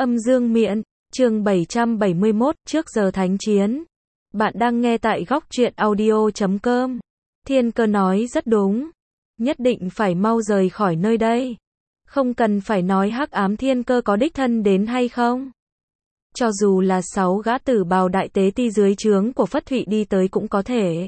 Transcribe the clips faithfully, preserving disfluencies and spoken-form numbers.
Âm dương miện, chương bảy trăm bảy mươi mốt, trước giờ thánh chiến. Bạn đang nghe tại góc truyện audio chấm com. Thiên Cơ nói rất đúng. Nhất định phải mau rời khỏi nơi đây. Không cần phải nói Hắc Ám Thiên Cơ có đích thân đến hay không. Cho dù là sáu gã tử bào đại tế ti dưới trướng của Phất Thụy đi tới cũng có thể.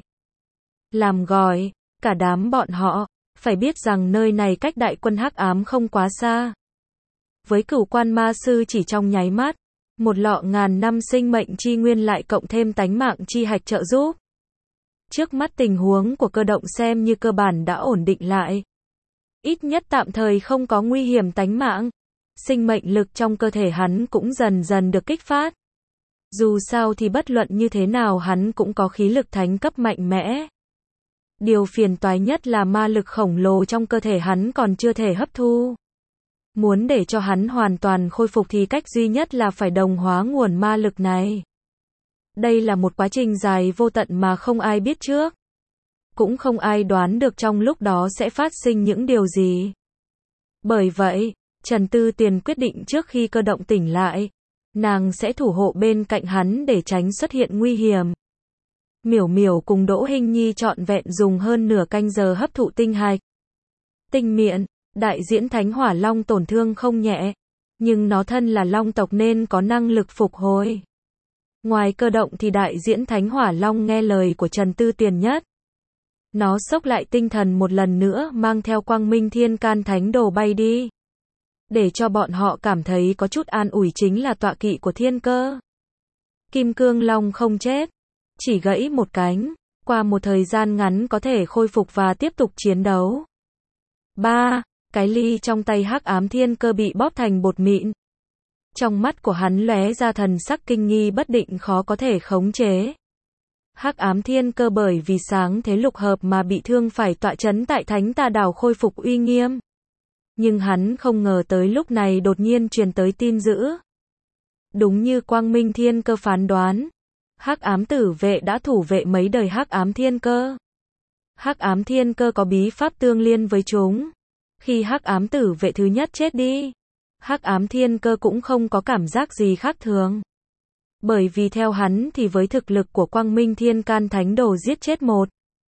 Làm gọi, cả đám bọn họ, phải biết rằng nơi này cách đại quân Hắc Ám không quá xa. Với Cửu Quan Ma Sư chỉ trong nháy mắt, một lọ ngàn năm sinh mệnh chi nguyên lại cộng thêm tánh mạng chi hạch trợ giúp. Trước mắt tình huống của Cơ Động xem như cơ bản đã ổn định lại. Ít nhất tạm thời không có nguy hiểm tánh mạng. Sinh mệnh lực trong cơ thể hắn cũng dần dần được kích phát. Dù sao thì bất luận như thế nào hắn cũng có khí lực thánh cấp mạnh mẽ. Điều phiền toái nhất là ma lực khổng lồ trong cơ thể hắn còn chưa thể hấp thu. Muốn để cho hắn hoàn toàn khôi phục thì cách duy nhất là phải đồng hóa nguồn ma lực này. Đây là một quá trình dài vô tận mà không ai biết trước. Cũng không ai đoán được trong lúc đó sẽ phát sinh những điều gì. Bởi vậy, Trần Tư Tiền quyết định trước khi Cơ Động tỉnh lại, nàng sẽ thủ hộ bên cạnh hắn để tránh xuất hiện nguy hiểm. Miểu Miểu cùng Đỗ Hinh Nhi trọn vẹn dùng hơn nửa canh giờ hấp thụ tinh hạch. Tinh miện, đại diễn Thánh Hỏa Long tổn thương không nhẹ, nhưng nó thân là Long tộc nên có năng lực phục hồi. Ngoài Cơ Động thì đại diễn Thánh Hỏa Long nghe lời của Trần Tư Tiền nhất. Nó xốc lại tinh thần một lần nữa mang theo Quang Minh Thiên Can Thánh Đồ bay đi. Để cho bọn họ cảm thấy có chút an ủi chính là tọa kỵ của Thiên Cơ. Kim Cương Long không chết, chỉ gãy một cánh, qua một thời gian ngắn có thể khôi phục và tiếp tục chiến đấu. ba. Cái ly trong tay Hắc Ám Thiên Cơ bị bóp thành bột mịn. Trong mắt của hắn lóe ra thần sắc kinh nghi bất định khó có thể khống chế. Hắc Ám Thiên Cơ bởi vì sáng thế lục hợp mà bị thương phải tọa chấn tại Thánh Tà Đảo khôi phục uy nghiêm. Nhưng hắn không ngờ tới lúc này đột nhiên truyền tới tin dữ. Đúng như Quang Minh Thiên Cơ phán đoán, Hắc Ám Tử Vệ đã thủ vệ mấy đời Hắc Ám Thiên Cơ. Hắc Ám Thiên Cơ có bí pháp tương liên với chúng. Khi Hắc Ám Tử Vệ thứ nhất chết đi, Hắc Ám Thiên Cơ cũng không có cảm giác gì khác thường. Bởi vì theo hắn thì với thực lực của Quang Minh Thiên Can Thánh Đồ giết chết một,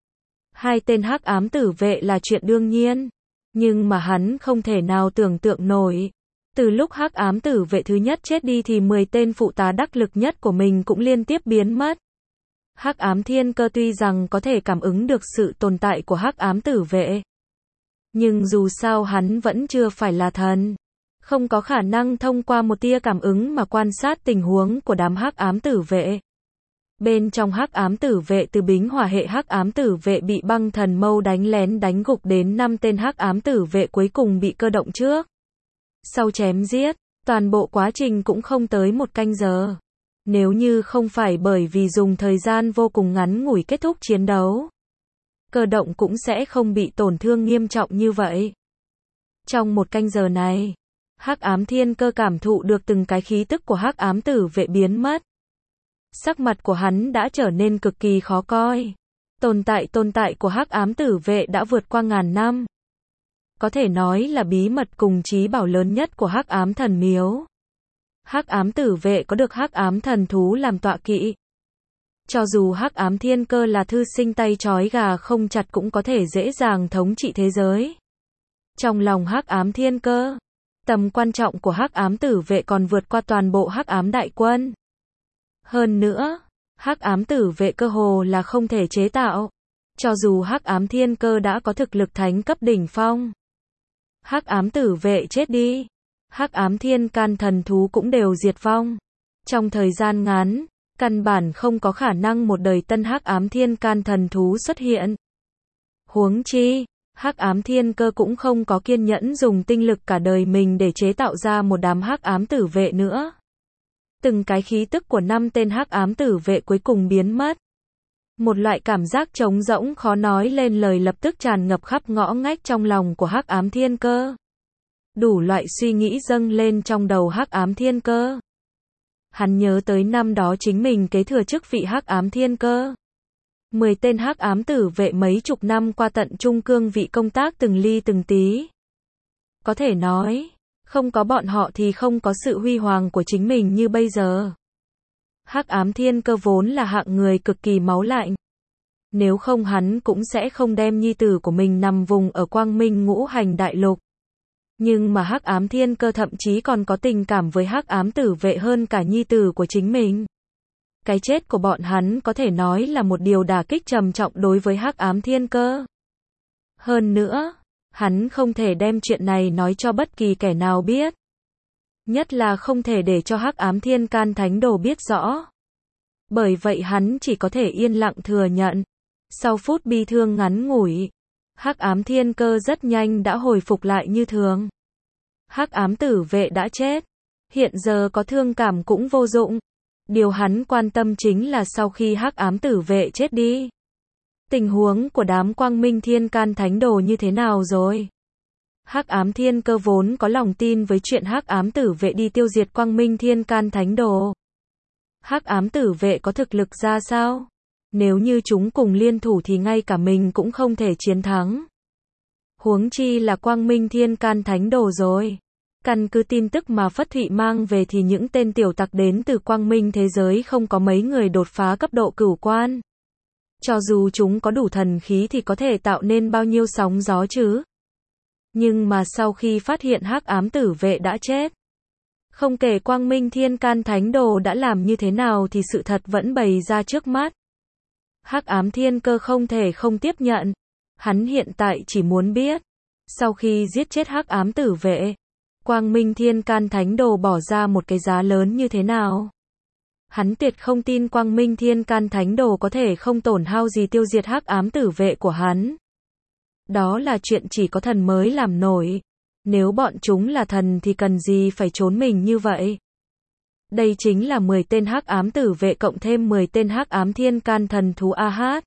hai tên Hắc Ám Tử Vệ là chuyện đương nhiên. Nhưng mà hắn không thể nào tưởng tượng nổi. Từ lúc Hắc Ám Tử Vệ thứ nhất chết đi thì mười tên phụ tá đắc lực nhất của mình cũng liên tiếp biến mất. Hắc Ám Thiên Cơ tuy rằng có thể cảm ứng được sự tồn tại của Hắc Ám Tử Vệ, nhưng dù sao hắn vẫn chưa phải là thần. Không có khả năng thông qua một tia cảm ứng mà quan sát tình huống của đám Hắc Ám Tử Vệ. Bên trong Hắc Ám Tử Vệ từ Bính Hỏa hệ Hắc Ám Tử Vệ bị Băng Thần Mâu đánh lén đánh gục đến năm tên Hắc Ám Tử Vệ cuối cùng bị Cơ Động trước sau chém giết, toàn bộ quá trình cũng không tới một canh giờ. Nếu như không phải bởi vì dùng thời gian vô cùng ngắn ngủi kết thúc chiến đấu, Cơ Động cũng sẽ không bị tổn thương nghiêm trọng như vậy. Trong một canh giờ này, Hắc Ám Thiên Cơ cảm thụ được từng cái khí tức của Hắc Ám Tử Vệ biến mất. Sắc mặt của hắn đã trở nên cực kỳ khó coi. Tồn tại tồn tại của Hắc Ám Tử Vệ đã vượt qua ngàn năm. Có thể nói là bí mật cùng trí bảo lớn nhất của Hắc Ám Thần Miếu. Hắc Ám Tử Vệ có được Hắc Ám Thần Thú làm tọa kỵ. Cho dù Hắc Ám Thiên Cơ là thư sinh tay trói gà không chặt cũng có thể dễ dàng thống trị thế giới. Trong lòng Hắc Ám Thiên Cơ, tầm quan trọng của Hắc Ám Tử Vệ còn vượt qua toàn bộ Hắc Ám Đại Quân. Hơn nữa, Hắc Ám Tử Vệ cơ hồ là không thể chế tạo. Cho dù Hắc Ám Thiên Cơ đã có thực lực thánh cấp đỉnh phong, Hắc Ám Tử Vệ chết đi, Hắc Ám Thiên Can Thần Thú cũng đều diệt vong. Trong thời gian ngắn, căn bản không có khả năng một đời tân Hắc Ám Thiên Can Thần Thú xuất hiện. Huống chi, Hắc Ám Thiên Cơ cũng không có kiên nhẫn dùng tinh lực cả đời mình để chế tạo ra một đám Hắc Ám Tử Vệ nữa. Từng cái khí tức của năm tên Hắc Ám Tử Vệ cuối cùng biến mất. Một loại cảm giác trống rỗng khó nói lên lời lập tức tràn ngập khắp ngõ ngách trong lòng của Hắc Ám Thiên Cơ. Đủ loại suy nghĩ dâng lên trong đầu Hắc Ám Thiên Cơ. Hắn nhớ tới năm đó chính mình kế thừa chức vị Hắc Ám Thiên Cơ. Mười tên Hắc Ám Tử Vệ mấy chục năm qua tận trung cương vị công tác từng ly từng tí. Có thể nói, Không có bọn họ thì không có sự huy hoàng của chính mình như bây giờ. Hắc ám thiên cơ vốn là hạng người cực kỳ máu lạnh. Nếu không hắn cũng sẽ không đem nhi tử của mình nằm vùng ở quang minh ngũ hành đại lục. Nhưng mà hắc ám thiên cơ thậm chí còn có tình cảm với hắc ám tử vệ hơn cả nhi tử của chính mình. Cái chết của bọn hắn có thể nói là một điều đả kích trầm trọng đối với hắc ám thiên cơ. Hơn nữa, hắn không thể đem chuyện này nói cho bất kỳ kẻ nào biết. Nhất là không thể để cho hắc ám thiên can thánh đồ biết rõ. Bởi vậy hắn chỉ có thể yên lặng thừa nhận. Sau phút bi thương ngắn ngủi, hắc ám thiên cơ rất nhanh đã hồi phục lại như thường. Hắc ám tử vệ đã chết. Hiện giờ có thương cảm cũng vô dụng. Điều hắn quan tâm chính là sau khi hắc ám tử vệ chết đi, tình huống của đám quang minh thiên can thánh đồ như thế nào rồi? Hắc ám thiên cơ vốn có lòng tin với chuyện hắc ám tử vệ đi tiêu diệt quang minh thiên can thánh đồ. Hắc ám tử vệ có thực lực ra sao? Nếu như chúng cùng liên thủ thì ngay cả mình cũng không thể chiến thắng. Huống chi là quang minh thiên can thánh đồ rồi. Căn cứ tin tức mà Phất Thụy mang về thì những tên tiểu tặc đến từ quang minh thế giới không có mấy người đột phá cấp độ cửu quan. Cho dù chúng có đủ thần khí thì có thể tạo nên bao nhiêu sóng gió chứ. Nhưng mà sau khi phát hiện hắc ám tử vệ đã chết, không kể quang minh thiên can thánh đồ đã làm như thế nào thì sự thật vẫn bày ra trước mắt. Hắc ám thiên cơ không thể không tiếp nhận. Hắn hiện tại chỉ muốn biết, sau khi giết chết hắc ám tử vệ, quang minh thiên can thánh đồ bỏ ra một cái giá lớn như thế nào. Hắn tuyệt không tin quang minh thiên can thánh đồ có thể không tổn hao gì tiêu diệt hắc ám tử vệ của hắn. Đó là chuyện chỉ có thần mới làm nổi. Nếu bọn chúng là thần thì cần gì phải trốn mình như vậy. Đây chính là mười tên hắc ám tử vệ cộng thêm mười tên hắc ám thiên can thần thú a hát.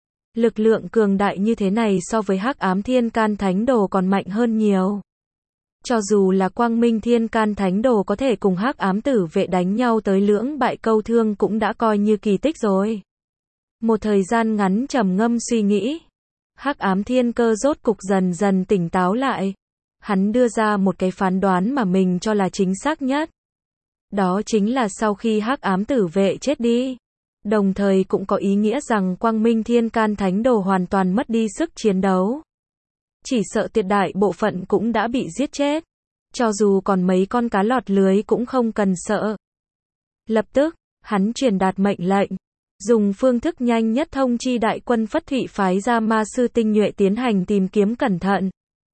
Lực lượng cường đại như thế này so với hắc ám thiên can thánh đồ còn mạnh hơn nhiều. Cho dù là quang minh thiên can thánh đồ có thể cùng hắc ám tử vệ đánh nhau tới lưỡng bại câu thương cũng đã coi như kỳ tích rồi. Một thời gian ngắn trầm ngâm suy nghĩ, hắc ám thiên cơ rốt cục dần dần tỉnh táo lại. Hắn đưa ra một cái phán đoán mà mình cho là chính xác nhất. Đó chính là sau khi hắc ám tử vệ chết đi, đồng thời cũng có ý nghĩa rằng quang minh thiên can thánh đồ hoàn toàn mất đi sức chiến đấu. Chỉ sợ tuyệt đại bộ phận cũng đã bị giết chết. Cho dù còn mấy con cá lọt lưới cũng không cần sợ. Lập tức, hắn truyền đạt mệnh lệnh, dùng phương thức nhanh nhất thông chi đại quân Phất Thụy phái ra ma sư tinh nhuệ tiến hành tìm kiếm cẩn thận.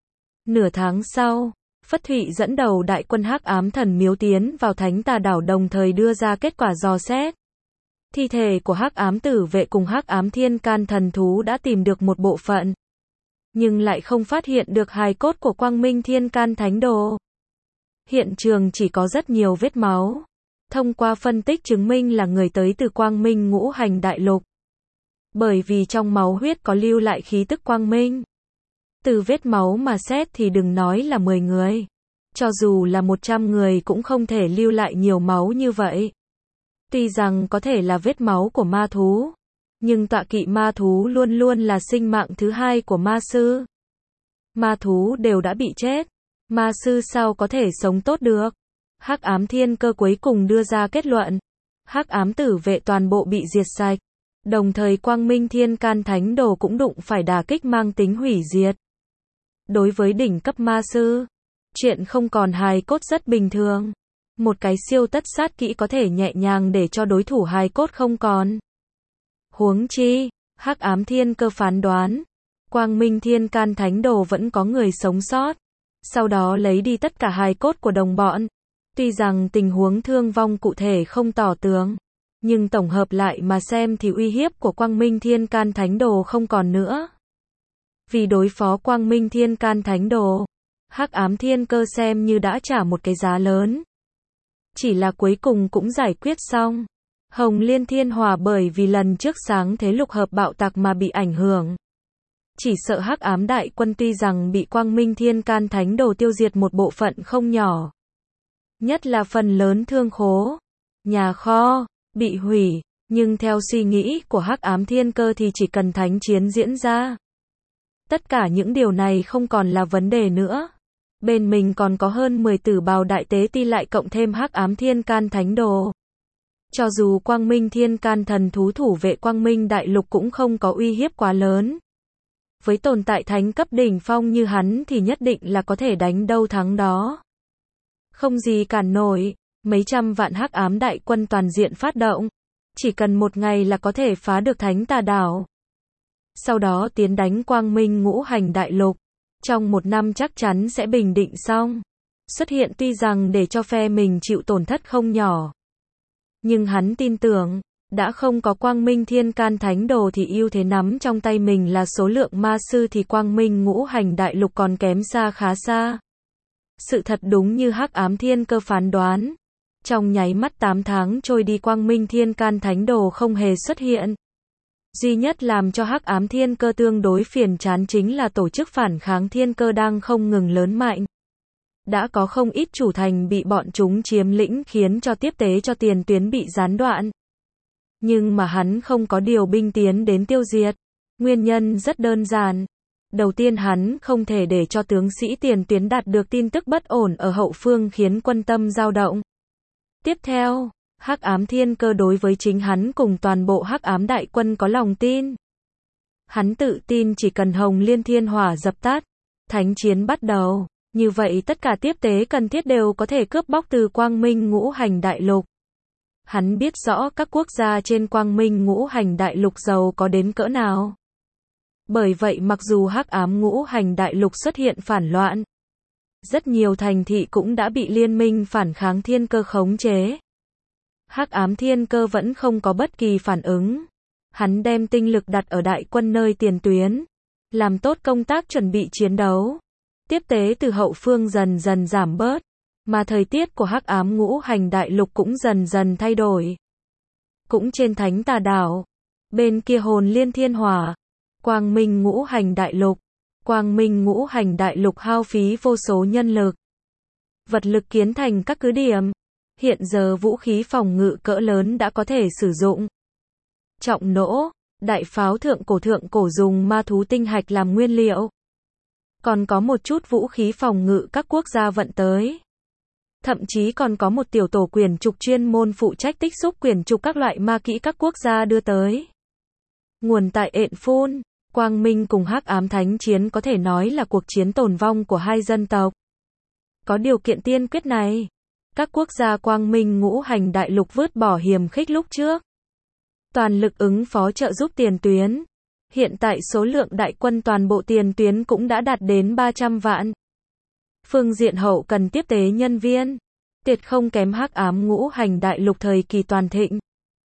Nửa tháng sau, Phất Thụy dẫn đầu đại quân hắc ám thần miếu tiến vào Thánh Tà đảo đồng thời đưa ra kết quả dò xét. Thi thể của hắc ám tử vệ cùng hắc ám thiên can thần thú đã tìm được một bộ phận, nhưng lại không phát hiện được hài cốt của quang minh thiên can thánh đồ. Hiện trường chỉ có rất nhiều vết máu. Thông qua phân tích chứng minh là người tới từ quang minh ngũ hành đại lục. Bởi vì trong máu huyết có lưu lại khí tức quang minh. Từ vết máu mà xét thì đừng nói là mười người. Cho dù là một trăm người cũng không thể lưu lại nhiều máu như vậy. Tuy rằng có thể là vết máu của ma thú, nhưng tọa kỵ ma thú luôn luôn là sinh mạng thứ hai của ma sư. Ma thú đều đã bị chết, ma sư sao có thể sống tốt được? Hắc ám thiên cơ cuối cùng đưa ra kết luận, hắc ám tử vệ toàn bộ bị diệt sạch. Đồng thời quang minh thiên can thánh đồ cũng đụng phải đả kích mang tính hủy diệt. Đối với đỉnh cấp ma sư, chuyện không còn hài cốt rất bình thường. Một cái siêu tất sát kỹ có thể nhẹ nhàng để cho đối thủ hài cốt không còn. Huống chi, hắc ám thiên cơ phán đoán, quang minh thiên can thánh đồ vẫn có người sống sót. Sau đó lấy đi tất cả hài cốt của đồng bọn. Tuy rằng tình huống thương vong cụ thể không tỏ tường, nhưng tổng hợp lại mà xem thì uy hiếp của quang minh thiên can thánh đồ không còn nữa. Vì đối phó quang minh thiên can thánh đồ, hắc ám thiên cơ xem như đã trả một cái giá lớn. Chỉ là cuối cùng cũng giải quyết xong. Hồng Liên Thiên Hỏa bởi vì lần trước sáng thế lục hợp bạo tạc mà bị ảnh hưởng. Chỉ sợ hắc ám đại quân tuy rằng bị quang minh thiên can thánh đồ tiêu diệt một bộ phận không nhỏ. Nhất là phần lớn thương khố, nhà kho, bị hủy. Nhưng theo suy nghĩ của hắc ám thiên cơ thì chỉ cần thánh chiến diễn ra, tất cả những điều này không còn là vấn đề nữa. Bên mình còn có hơn mười tử bào đại tế ti lại cộng thêm hắc ám thiên can thánh đồ. Cho dù quang minh thiên can thần thú thủ vệ quang minh đại lục cũng không có uy hiếp quá lớn. Với tồn tại thánh cấp đỉnh phong như hắn thì nhất định là có thể đánh đâu thắng đó. Không gì cản nổi, mấy trăm vạn hắc ám đại quân toàn diện phát động. Chỉ cần một ngày là có thể phá được thánh tà đảo. Sau đó tiến đánh quang minh ngũ hành đại lục. Trong một năm chắc chắn sẽ bình định xong. Xuất hiện tuy rằng để cho phe mình chịu tổn thất không nhỏ. Nhưng hắn tin tưởng, đã không có quang minh thiên can thánh đồ thì ưu thế nắm trong tay mình là số lượng ma sư thì quang minh ngũ hành đại lục còn kém xa khá xa. Sự thật đúng như hắc ám thiên cơ phán đoán. Trong nháy mắt tám tháng trôi đi quang minh thiên can thánh đồ không hề xuất hiện. Duy nhất làm cho hắc ám thiên cơ tương đối phiền chán chính là tổ chức phản kháng thiên cơ đang không ngừng lớn mạnh. Đã có không ít chủ thành bị bọn chúng chiếm lĩnh khiến cho tiếp tế cho tiền tuyến bị gián đoạn. Nhưng mà hắn không có điều binh tiến đến tiêu diệt. Nguyên nhân rất đơn giản. Đầu tiên hắn không thể để cho tướng sĩ tiền tuyến đạt được tin tức bất ổn ở hậu phương khiến quân tâm dao động. Tiếp theo, hắc ám thiên cơ đối với chính hắn cùng toàn bộ hắc ám đại quân có lòng tin. Hắn tự tin chỉ cần hồng liên thiên hỏa dập tắt, thánh chiến bắt đầu, như vậy tất cả tiếp tế cần thiết đều có thể cướp bóc từ quang minh ngũ hành đại lục. Hắn biết rõ các quốc gia trên quang minh ngũ hành đại lục giàu có đến cỡ nào. Bởi vậy mặc dù hắc ám ngũ hành đại lục xuất hiện phản loạn, rất nhiều thành thị cũng đã bị liên minh phản kháng thiên cơ khống chế. Hắc ám thiên cơ vẫn không có bất kỳ phản ứng. Hắn đem tinh lực đặt ở đại quân nơi tiền tuyến, làm tốt công tác chuẩn bị chiến đấu. Tiếp tế từ hậu phương dần dần giảm bớt, mà thời tiết của hắc ám ngũ hành đại lục cũng dần dần thay đổi. Cũng trên thánh tà đảo, bên kia hồn liên thiên hỏa, quang minh ngũ hành đại lục, quang minh ngũ hành đại lục hao phí vô số nhân lực. Vật lực kiến thành các cứ điểm. Hiện giờ vũ khí phòng ngự cỡ lớn đã có thể sử dụng. Trọng nỗ, đại pháo thượng cổ thượng cổ dùng ma thú tinh hạch làm nguyên liệu. Còn có một chút vũ khí phòng ngự các quốc gia vận tới. Thậm chí còn có một tiểu tổ quyển trục chuyên môn phụ trách tích xúc quyển trục các loại ma kỹ các quốc gia đưa tới. Nguồn tại ện phun, quang minh cùng hắc ám thánh chiến có thể nói là cuộc chiến tồn vong của hai dân tộc. Có điều kiện tiên quyết này. Các quốc gia quang minh ngũ hành đại lục vứt bỏ hiềm khích lúc trước. Toàn lực ứng phó trợ giúp tiền tuyến. Hiện tại số lượng đại quân toàn bộ tiền tuyến cũng đã đạt đến ba trăm vạn. Phương diện hậu cần tiếp tế nhân viên. Tuyệt không kém hắc ám ngũ hành đại lục thời kỳ toàn thịnh.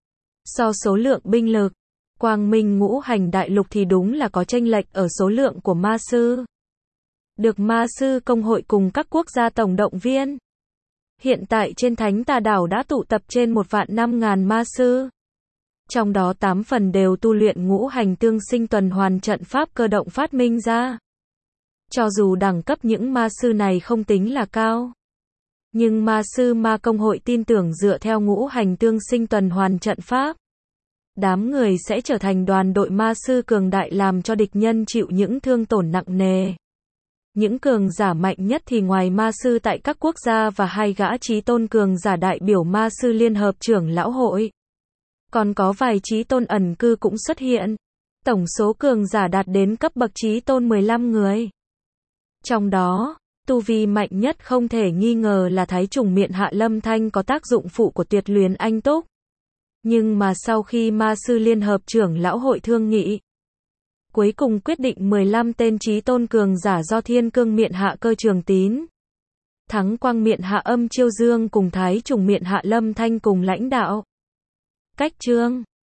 So số lượng binh lực, quang minh ngũ hành đại lục thì đúng là có chênh lệch ở số lượng của ma sư. Được ma sư công hội cùng các quốc gia tổng động viên. Hiện tại trên thánh tà đảo đã tụ tập trên một vạn năm ngàn ma sư. Trong đó tám phần đều tu luyện ngũ hành tương sinh tuần hoàn trận pháp cơ động phát minh ra. Cho dù đẳng cấp những ma sư này không tính là cao. Nhưng ma sư ma công hội tin tưởng dựa theo ngũ hành tương sinh tuần hoàn trận pháp. Đám người sẽ trở thành đoàn đội ma sư cường đại làm cho địch nhân chịu những thương tổn nặng nề. Những cường giả mạnh nhất thì ngoài ma sư tại các quốc gia và hai gã chí tôn cường giả đại biểu ma sư liên hợp trưởng lão hội. Còn có vài chí tôn ẩn cư cũng xuất hiện. Tổng số cường giả đạt đến cấp bậc chí tôn mười lăm người. Trong đó, tu vi mạnh nhất không thể nghi ngờ là Thái Trùng Miện Hạ Lâm Thanh có tác dụng phụ của Tuyệt Luyến Anh Túc. Nhưng mà sau khi ma sư liên hợp trưởng lão hội thương nghị, cuối cùng quyết định mười lăm tên chí tôn cường giả do Thiên Cương Miện Hạ Cơ Trường Tín, Thắng Quang Miện Hạ Âm Chiêu Dương cùng Thái Trùng Miện Hạ Lâm Thanh cùng lãnh đạo. Cách chương